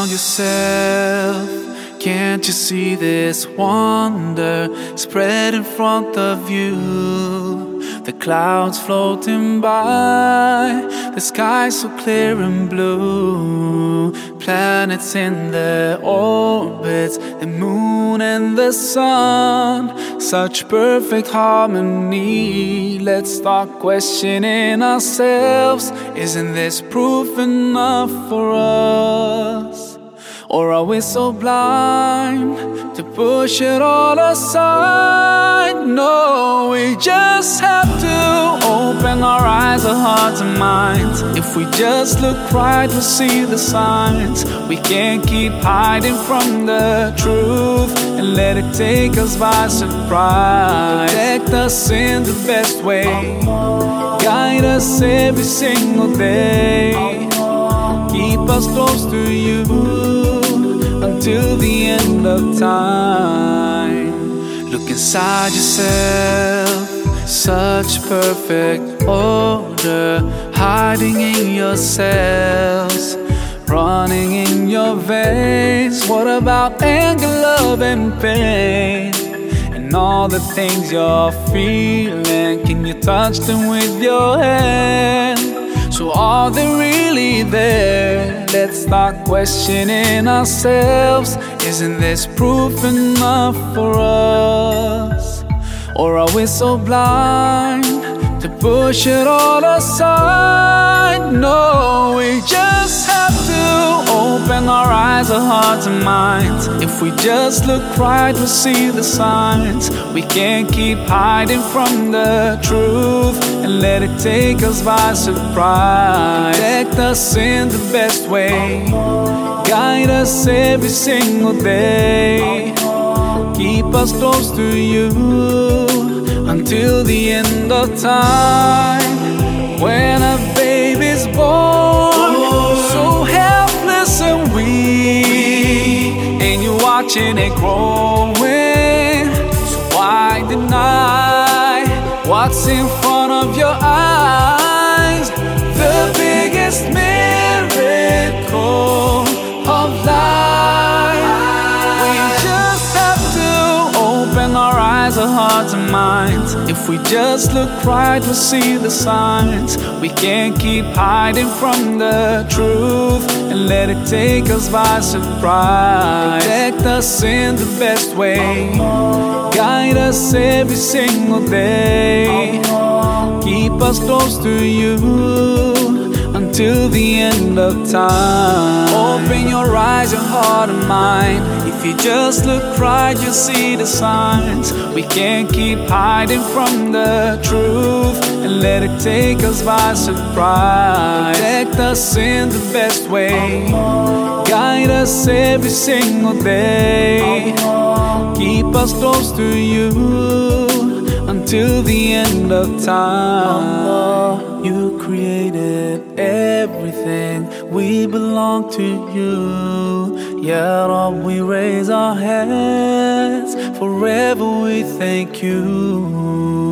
around yourself. Can't you see this wonder spread in front of you? The clouds floating by, the sky so clear and blue. Planets in their orbits, the moon and the sun, such perfect harmony. Let's start questioning ourselves. Isn't this proof enough for us? Or are we so blind to push it all aside? No, we just have to open our eyes, our hearts and minds. If we just look right, we'll see the signs. We can't keep hiding from the truth and let it take us by surprise. Protect us in the best way, guide us every single day. Keep us close to you until the end of time. Look inside yourself, such perfect order, hiding in your cells, running in your veins. What about anger, love and pain, and all the things you're feeling? Can you touch them with your hand? So are they really there? Let's start questioning ourselves. Isn't this proof enough for us? Or are we so blind to push it all aside? No, we just have to open our eyes, our hearts and minds. If we just look right, we'll see the signs. We can't keep hiding from the truth and let it take us by surprise. Protect us in the best way, guide us every single day. Keep us close to you until the end of time. When a baby's born, so helpless and weak, and you're watching it growing. So why deny what's in front of your eyes? The biggest miracle of life. We just have to open our eyes, our hearts and minds. If we just look right, we'll see the signs. We can't keep hiding from the truth and let it take us by surprise. Protect us in the best way, guide us every single day. Keep us close to you until the end of time. Open your eyes, your heart and mind. If you just look right, you'll see the signs. We can't keep hiding from the truth and let it take us by surprise. Protect us in the best way, guide us every single day. Keep us close to you until the end of time. You created everything, we belong to you. Yet all we raise our hands, forever we thank you.